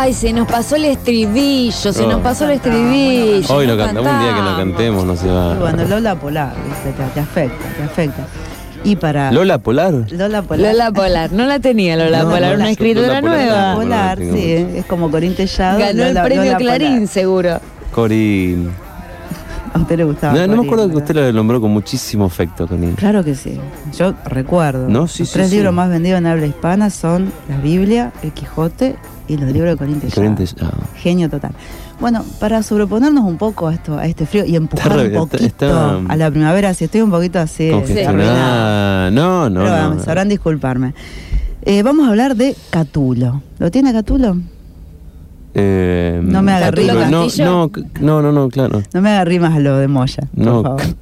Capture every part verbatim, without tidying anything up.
Ay, se nos pasó el estribillo, se Oh. nos pasó el estribillo. Hoy no lo cantamos, un día que lo cantemos, no se va. Y bueno, Lola Polar, ¿viste? Te, te afecta, te afecta. Y para... ¿Lola Polar? Lola Polar. Lola Polar, no la tenía Lola No, Polar, Lola- una escritora Lola Polar nueva. no. Polar, no, no, sí, es como Corín Tellado. Ganó Lola- el premio Lola Clarín, Polar. seguro. Corín. A usted le gustaba. No, no me Corín, acuerdo que ¿verdad? usted lo nombró con muchísimo afecto, Corín. Claro que sí, yo recuerdo. No, sí, Los sí, tres sí. libros más vendidos en habla hispana son la Biblia, el Quijote y los libros de Corín Tellado. Corín Tellado. Genio total. Bueno, para sobreponernos un poco a esto, a este frío y empujar Está un re- poquito está- a la primavera, si estoy un poquito así arruinada. Congestionada. No, no, Pero no. bueno, sabrán disculparme. Eh, vamos a hablar de Catulo. ¿Lo tiene Catulo? Eh, No me haga Catulo, rima. no, Castillo. no, c- no, no, no, claro. No me haga rimas a lo de Moya, No. por favor.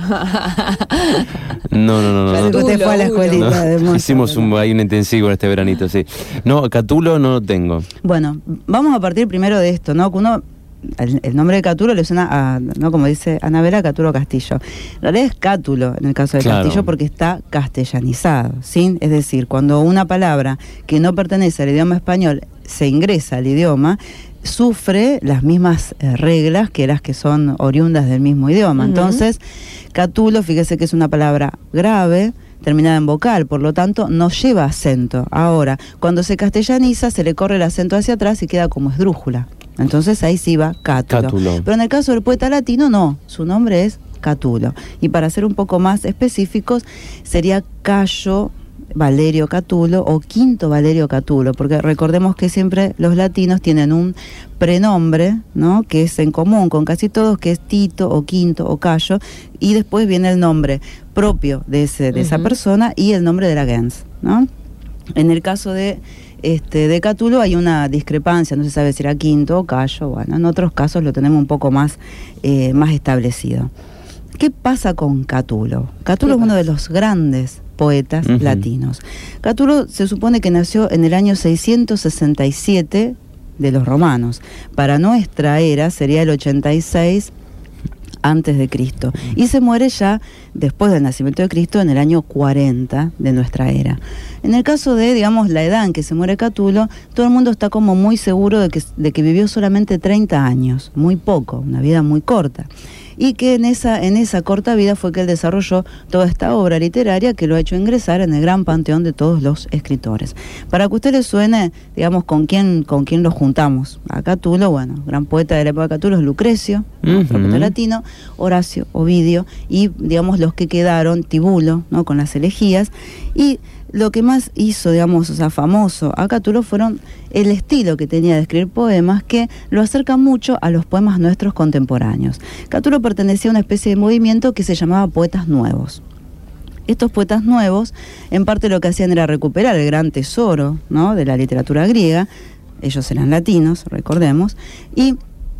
No, no, no, no. Sé no. que usted fue a la Catulo, escuelita de No, Moya. hicimos un, ahí un intensivo este veranito, sí. No, Catulo no lo tengo. Bueno, vamos a partir primero de esto, ¿no? Que uno, el, el nombre de Catulo le suena a, ¿no? Como dice Anabela, Catulo Castillo. En realidad es Cátulo en el caso de Claro. Castillo porque está castellanizado, ¿sí? Es decir, cuando una palabra que no pertenece al idioma español se ingresa al idioma, sufre las mismas eh, reglas que las que son oriundas del mismo idioma. Ujú. Entonces, Catulo, fíjese que es una palabra grave, terminada en vocal, por lo tanto no lleva acento. Ahora, cuando se castellaniza se le corre el acento hacia atrás y queda como esdrújula. Entonces ahí sí va Cátulo. Cátulo. Pero en el caso del poeta latino no, su nombre es Catulo. Y para ser un poco más específicos, sería Cayo Valerio Catulo o Quinto Valerio Catulo, porque recordemos que siempre los latinos tienen un prenombre, ¿no? Que es en común con casi todos, que es Tito o Quinto o Cayo, y después viene el nombre propio de, ese, de esa Ujú. persona y el nombre de la gens, ¿no? En el caso de este de Catulo hay una discrepancia, no se sabe si era Quinto o Cayo, bueno, en otros casos lo tenemos un poco más, eh, más establecido. ¿Qué pasa con Catulo? Catulo ¿Qué es uno pasa? de los grandes poetas Ujú. latinos. Catulo se supone que nació en el año seiscientos sesenta y siete de los romanos. Para nuestra era sería el ochenta y seis antes de Cristo. Y se muere ya después del nacimiento de Cristo en el año cuarenta de nuestra era. En el caso de, digamos, la edad en que se muere Catulo, todo el mundo está como muy seguro de que, de que vivió solamente treinta años, muy poco, una vida muy corta. Y que en esa, en esa corta vida fue que él desarrolló toda esta obra literaria que lo ha hecho ingresar en el gran panteón de todos los escritores. Para que a usted le suene, digamos, con quién, con quién lo juntamos. A Catulo, bueno, gran poeta de la época de Catulo es Lucrecio, ¿no? Otro Ujú. poeta latino, Horacio, Ovidio, y digamos los que quedaron, Tibulo, ¿no? Con las elegías. Y lo que más hizo, digamos, o sea, famoso a Catulo fueron el estilo que tenía de escribir poemas, que lo acerca mucho a los poemas nuestros contemporáneos. Catulo pertenecía a una especie de movimiento que se llamaba Poetas Nuevos. Estos poetas nuevos, en parte lo que hacían era recuperar el gran tesoro, ¿no? De la literatura griega. Ellos eran latinos, recordemos, y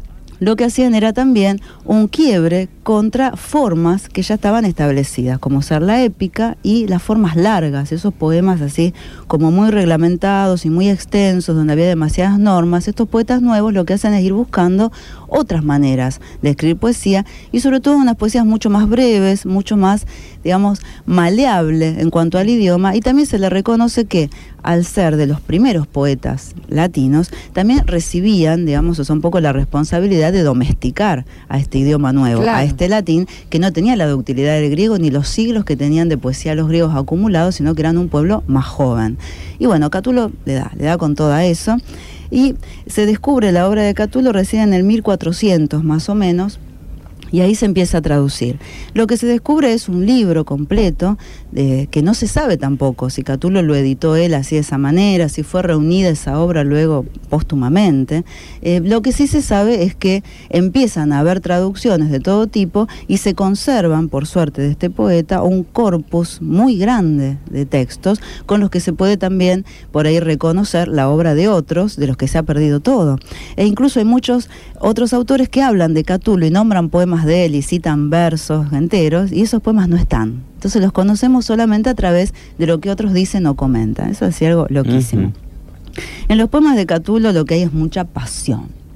lo que hacían era también un quiebre contra formas que ya estaban establecidas, como ser la épica y las formas largas, esos poemas así como muy reglamentados y muy extensos, donde había demasiadas normas. Estos poetas nuevos lo que hacen es ir buscando otras maneras de escribir poesía, y sobre todo unas poesías mucho más breves, mucho más, digamos, maleable en cuanto al idioma, y también se le reconoce que al ser de los primeros poetas latinos, también recibían, digamos, o sea, un poco la responsabilidad de domesticar a este idioma nuevo, Claro. a este latín que no tenía la ductilidad del griego ni los siglos que tenían de poesía los griegos acumulados, sino que eran un pueblo más joven. Y bueno, Catulo le da, le da con todo eso, y se descubre la obra de Catulo recién en el mil cuatrocientos más o menos, y ahí se empieza a traducir. Lo que se descubre es un libro completo, de, que no se sabe tampoco si Catulo lo editó él así de esa manera, si fue reunida esa obra luego póstumamente. Eh, lo que sí se sabe es que empiezan a haber traducciones de todo tipo y se conservan, por suerte de este poeta, un corpus muy grande de textos con los que se puede también por ahí reconocer la obra de otros, de los que se ha perdido todo. E incluso hay muchos otros autores que hablan de Catulo y nombran poemas de él y citan versos enteros, y esos poemas no están. Entonces los conocemos solamente a través de lo que otros dicen o comentan. Eso es algo loquísimo. Ujú. En los poemas de Catulo lo que hay es mucha pasión,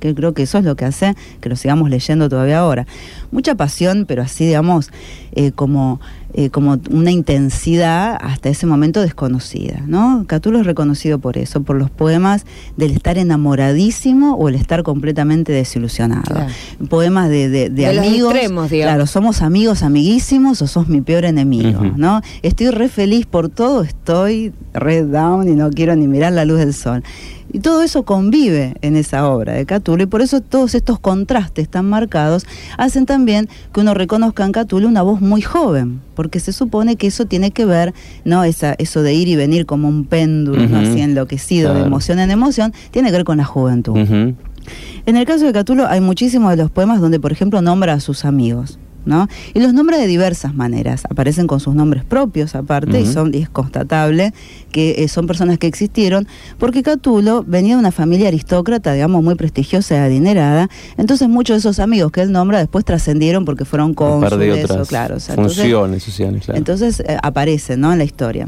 que creo que eso es lo que hace que lo sigamos leyendo todavía ahora. Mucha pasión, pero así, digamos, eh, como... Eh, como una intensidad hasta ese momento desconocida, ¿no? Catulo es reconocido por eso, por los poemas del estar enamoradísimo o el estar completamente desilusionado. Claro. Poemas de, de, de, de amigos. Los extremos, digamos. Claro, somos amigos, amiguísimos o sos mi peor enemigo, uh-huh. ¿no? Estoy re feliz por todo, estoy re down y no quiero ni mirar la luz del sol. Y todo eso convive en esa obra de Catulo, y por eso todos estos contrastes tan marcados hacen también que uno reconozca en Catulo una voz muy joven, porque se supone que eso tiene que ver, ¿no? Esa, eso de ir y venir como un péndulo, uh-huh. ¿no? Así enloquecido, claro. de emoción en emoción, tiene que ver con la juventud. Uh-huh. En el caso de Catulo hay muchísimos de los poemas donde, por ejemplo, nombra a sus amigos, ¿no? Y los nombra de diversas maneras, aparecen con sus nombres propios aparte, uh-huh. y, son, y es constatable que eh, son personas que existieron, porque Catulo venía de una familia aristócrata, digamos, muy prestigiosa y adinerada, entonces muchos de esos amigos que él nombra después trascendieron porque fueron cónsules, o claro, o sea, funciones entonces, sociales, claro. Entonces eh, aparecen, ¿no? En la historia.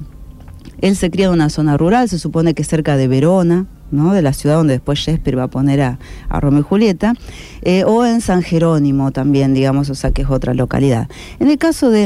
Él se cría en una zona rural, se supone que cerca de Verona, ¿no? De la ciudad donde después Shakespeare va a poner a, a Romeo y Julieta, eh, o en San Jerónimo también, digamos, o sea que es otra localidad. En el caso de,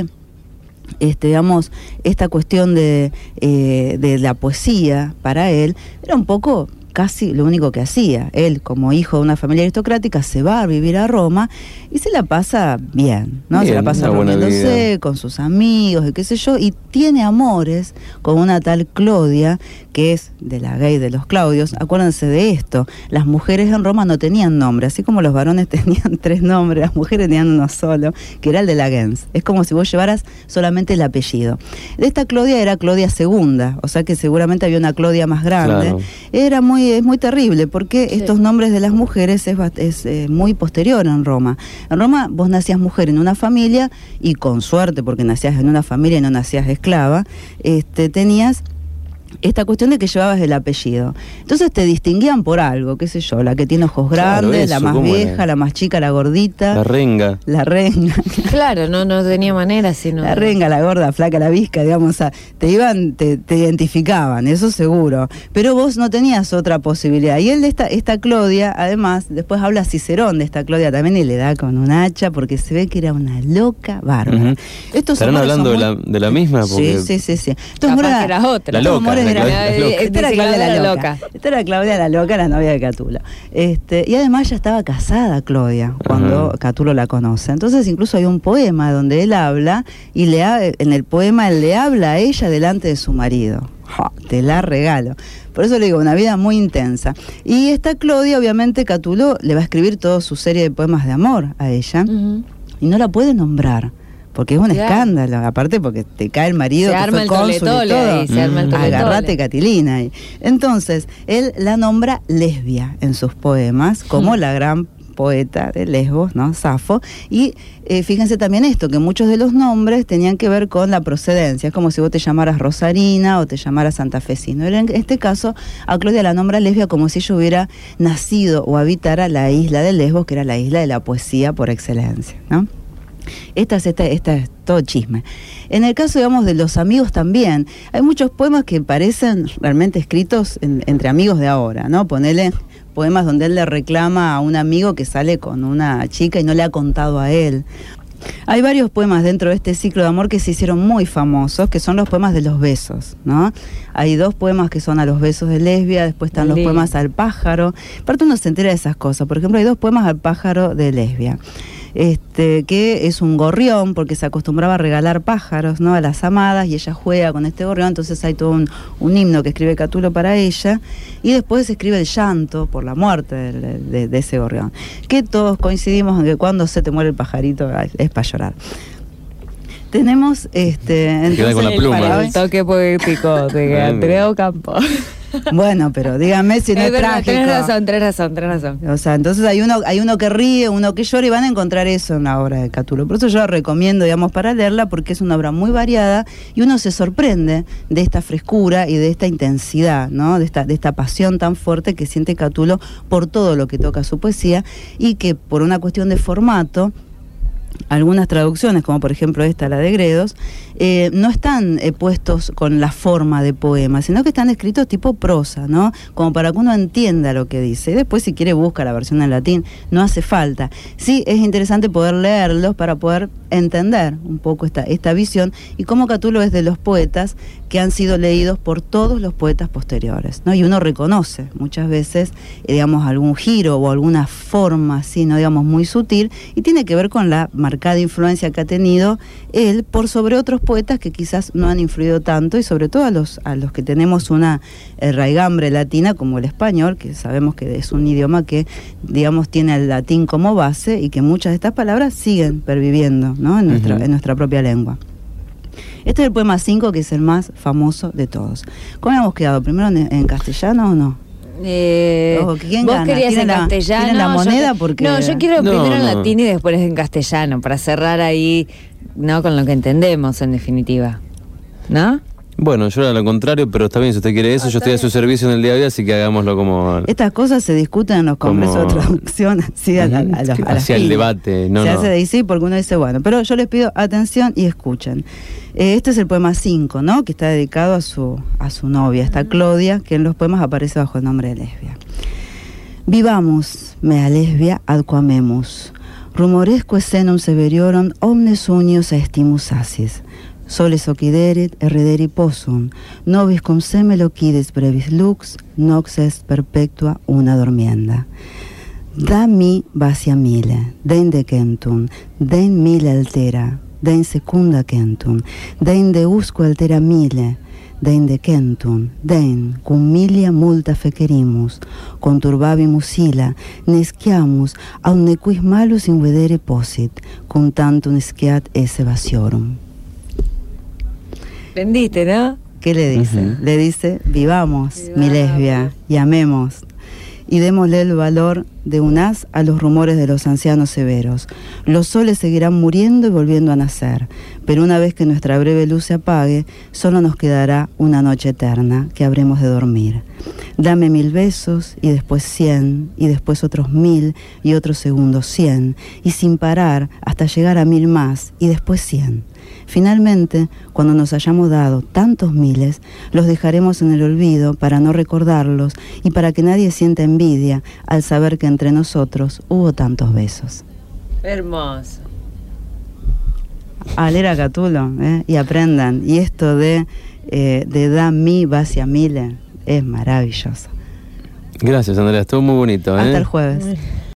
este, digamos, esta cuestión de, eh, de la poesía, para él, era un poco casi lo único que hacía. Él, como hijo de una familia aristocrática, se va a vivir a Roma y se la pasa bien, ¿no? Bien, se la pasa reuniéndose con sus amigos y qué sé yo, y tiene amores con una tal Clodia, que es de la gay de los Claudios. Acuérdense de esto, las mujeres en Roma no tenían nombre, así como los varones tenían tres nombres, las mujeres tenían uno solo, que era el de la gens. Es como si vos llevaras solamente el apellido. De esta Clodia era Clodia segunda, o sea que seguramente había una Clodia más grande. Claro. Era muy, es muy terrible, porque sí. estos nombres de las mujeres es, es eh, muy posterior en Roma. En Roma vos nacías mujer en una familia, y con suerte, porque nacías en una familia y no nacías esclava, este, tenías esta cuestión de que llevabas el apellido. Entonces te distinguían por algo, qué sé yo, la que tiene ojos grandes, claro, eso, la más vieja, era? La más chica, la gordita. La renga. La renga. Claro, no, no tenía manera, sino... La renga, la gorda, flaca, la visca, digamos, o sea, te iban, te, te identificaban, eso seguro. Pero vos no tenías otra posibilidad. Y él, de esta, esta Clodia, además, después habla Cicerón de esta Clodia también, y le da con un hacha, porque se ve que era una loca bárbara. Uh-huh. Estos ¿Estarán hablando muy... de, la, de la misma? Porque... Sí, sí, sí, sí. Entonces, Capaz era, que era otra. La loca. Era, la la esta era Claudia la, la loca. loca. Esta era Claudia la loca, la novia de Catulo. Este, y además ya estaba casada Clodia cuando uh-huh. Catulo la conoce. Entonces incluso hay un poema donde él habla, y le ha, en el poema él le habla a ella delante de su marido. ¡Oh, te la regalo! Por eso le digo, una vida muy intensa. Y esta Clodia, obviamente, Catulo le va a escribir toda su serie de poemas de amor a ella, uh-huh. y no la puede nombrar, porque es un claro. escándalo, aparte porque te cae el marido, se que arma fue cónsul y todo. Ahí, se arma el Agarrate, Catilina. Entonces, él la nombra Lesbia en sus poemas, como mm. la gran poeta de Lesbos, ¿no? Safo. Y eh, fíjense también esto, que muchos de los nombres tenían que ver con la procedencia. Es como si vos te llamaras Rosarina o te llamaras Santafesino. En este caso, a Clodia la nombra Lesbia como si ella hubiera nacido o habitara la isla de Lesbos, que era la isla de la poesía por excelencia, ¿no? Esta es, esta, esta es todo chisme. En el caso, digamos, de los amigos también, hay muchos poemas que parecen realmente escritos en, entre amigos de ahora, ¿no? Ponele poemas donde él le reclama a un amigo que sale con una chica y no le ha contado a él. Hay varios poemas dentro de este ciclo de amor que se hicieron muy famosos, que son los poemas de los besos, ¿no? Hay dos poemas que son a los besos de Lesbia, después están los poemas al pájaro. Aparte uno se entera de esas cosas. Por ejemplo, hay dos poemas al pájaro de Lesbia. Este, que es un gorrión, porque se acostumbraba a regalar pájaros, ¿no? A las amadas, y ella juega con este gorrión. Entonces hay todo un, un himno que escribe Catulo para ella, y después se escribe el llanto por la muerte de, de, de ese gorrión, que todos coincidimos en que cuando se te muere el pajarito es para llorar. Tenemos este entonces, con la pluma. El toque poético de Andrea Ocampo. Bueno, pero díganme si no es, es verdad, trágico. Tenés razón, tenés razón, tenés razón. O sea, entonces hay uno, hay uno que ríe, uno que llora, y van a encontrar eso en la obra de Catulo. Por eso yo la recomiendo, digamos, para leerla, porque es una obra muy variada y uno se sorprende de esta frescura y de esta intensidad, ¿no? De esta, de esta pasión tan fuerte que siente Catulo por todo lo que toca su poesía, y que por una cuestión de formato algunas traducciones, como por ejemplo esta, la de Gredos, eh, no están eh, puestos con la forma de poema, sino que están escritos tipo prosa, ¿no? Como para que uno entienda lo que dice. Y después, si quiere, busca la versión en latín, no hace falta. Sí, es interesante poder leerlos para poder entender un poco esta, esta visión y cómo Catulo es de los poetas que han sido leídos por todos los poetas posteriores, ¿no? Y uno reconoce muchas veces, eh, digamos, algún giro o alguna forma así, ¿no? Digamos, muy sutil, y tiene que ver con la marcada influencia que ha tenido él por sobre otros poetas que quizás no han influido tanto, y sobre todo a los, a los que tenemos una eh, raigambre latina como el español, que sabemos que es un idioma que, digamos, tiene el latín como base y que muchas de estas palabras siguen perviviendo, ¿no? en, nuestra, uh-huh. en nuestra propia lengua. Este es el poema cinco, que es el más famoso de todos. ¿Cómo hemos quedado? ¿Primero en, en castellano o no? Eh, Ojo, ¿quién vos gana? querías en la, castellano. ¿tienen la moneda? Yo, porque... No, yo quiero no, primero en no. latín y después en castellano, para cerrar ahí, ¿no? Con lo que entendemos, en definitiva. ¿No? Bueno, yo era lo contrario, pero está bien, si usted quiere eso, Ah, yo estoy a su servicio en el día a día, así que hagámoslo como... Estas cosas se discuten en los congresos como... de traducción, así a, la, a, los, a las hacia el piñas. debate, no, Se no. hace de ahí sí, porque uno dice, bueno, pero yo les pido atención y escuchen. Eh, este es el poema cinco, ¿no? Que está dedicado a su, a su novia, esta Clodia, que en los poemas aparece bajo el nombre de Lesbia. Vivamos, mea Lesbia, ad quamemus. Rumoresque senum severiorum omnes unios aestimus asis. Soles occideret errederi possum, nobis cum seme loquides brevis lux, nox est perpetua una dormienda. Da mi vacia mille, den decentum, den mille altera, den secunda centum, den deusque altera mille, den decentum, den cum milia multa fecerimus, conturbabimus illa, nesciamus, aun nequis malus invedere possit, cum tantum sciat esse vasiorum. ¿Entendiste, no? ¿Qué le dice? Uh-huh. Le dice, vivamos, Vivamos. mi lesbia, y amemos, y démosle el valor de un haz a los rumores de los ancianos severos. Los soles seguirán muriendo y volviendo a nacer, pero una vez que nuestra breve luz se apague, solo nos quedará una noche eterna que habremos de dormir. Dame mil besos, y después cien, y después otros mil, y otros segundos cien, y sin parar hasta llegar a mil más, y después cien. Finalmente, cuando nos hayamos dado tantos miles, los dejaremos en el olvido para no recordarlos y para que nadie sienta envidia al saber que entre nosotros hubo tantos besos. Hermoso. A leer a Catulo, ¿eh? Y aprendan. Y esto de, eh, de da mi vacia mile es maravilloso. Gracias, Andrea, estuvo muy bonito, ¿eh? Hasta el jueves.